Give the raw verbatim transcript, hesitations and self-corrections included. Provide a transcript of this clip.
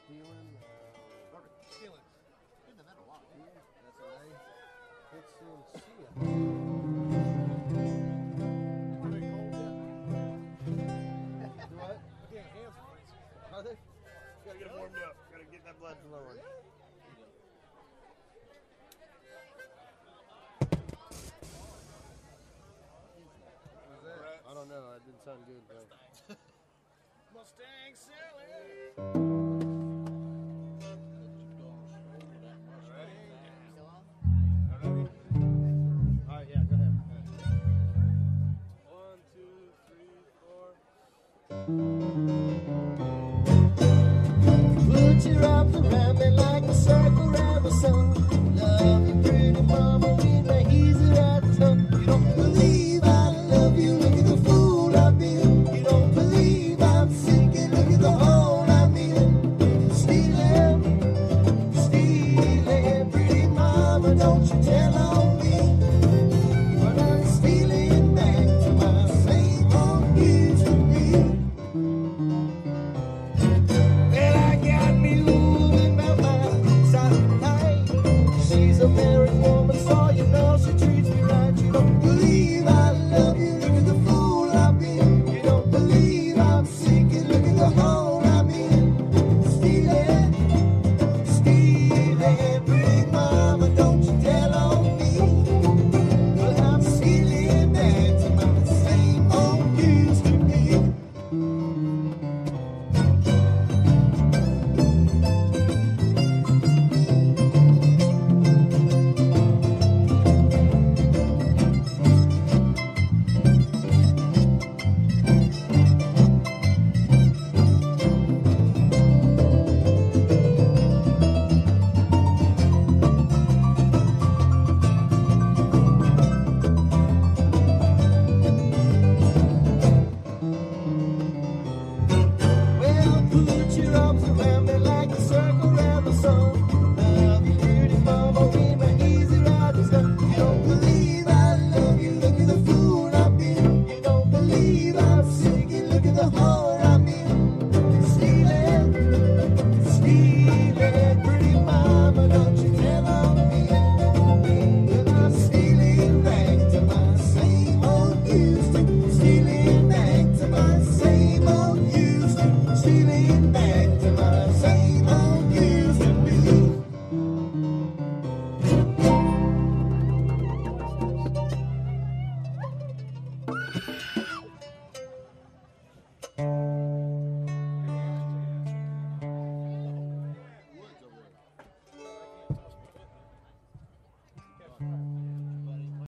stealing. Uh, Stealing. Been to that a lot. Yeah, that's an A. Let's um, see it. Are they cold yet? Do what? My damn hands are freezing. Are they? Gotta get them warmed up. Gotta get that blood flowing. I don't know. That didn't sound good, though. Mustang Sally. All right, yeah, go ahead. One, two, three, four. Put your arms around me like a circle around the sun. Love you, pretty mama, with my easy right tongue. You don't believe I love you, look at the fool I've been. You don't believe I'm sinking, look at the hole I'm in. Stealing, stealing, pretty mama, don't you tell on me. But I'm stealing back to my same old used to be. Well, I got me moving by my side night. She's a married woman, so you know she treats me right. You don't believe I love you, look at the fool I've been. You don't believe I'm sinking, look at the hole I'm in. Stealing, stealing, pretty mama, don't you tell on me. Well, I'm stealing back to my same old used to be. Well, put your arms around me like a circle around the sun. Love you, pretty mama, with my easy ride and stuff. You don't believe I love you, look at the fool I've been. You don't believe I'm sinking, look at the hole I'm in. Stealing, stealing, pretty mama, don't you tell on me. Well, I'm stealing back to my same old used to. Stealing back to my same old used to. Stealing back to my same old used to be. Woods over there.